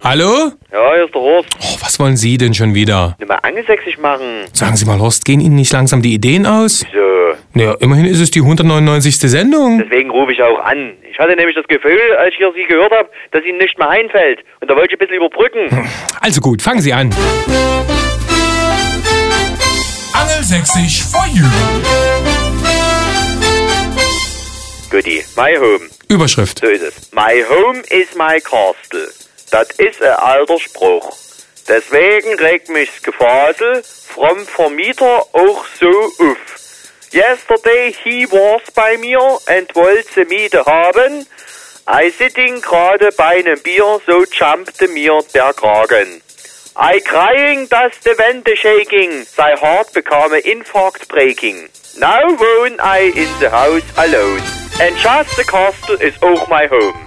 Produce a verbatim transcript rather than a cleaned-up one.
Hallo? Ja, hier ist der Horst. Oh, was wollen Sie denn schon wieder? Nimm mal angelsächsisch machen. Sagen Sie mal, Horst, gehen Ihnen nicht langsam die Ideen aus? So. Naja, immerhin ist es die hundertneunundneunzigste Sendung. Deswegen rufe ich auch an. Ich hatte nämlich das Gefühl, als ich hier Sie gehört habe, dass Ihnen nichts mehr einfällt. Und da wollte ich ein bisschen überbrücken. Also gut, fangen Sie an. Angelsächsisch for you. Guti, my home. Überschrift. So ist es. My home is my castle. Das ist ein alter Spruch. Deswegen regt mich's Gefasel vom Vermieter auch so auf. Yesterday he was bei mir and wollte Miete haben. I sitting gerade bei nem Bier, so jumpte mir der Kragen. I crying, dass de Wände shaking, sei hart bekam a infarct breaking. Now wohn I in the house alone, and just the castle is auch my home.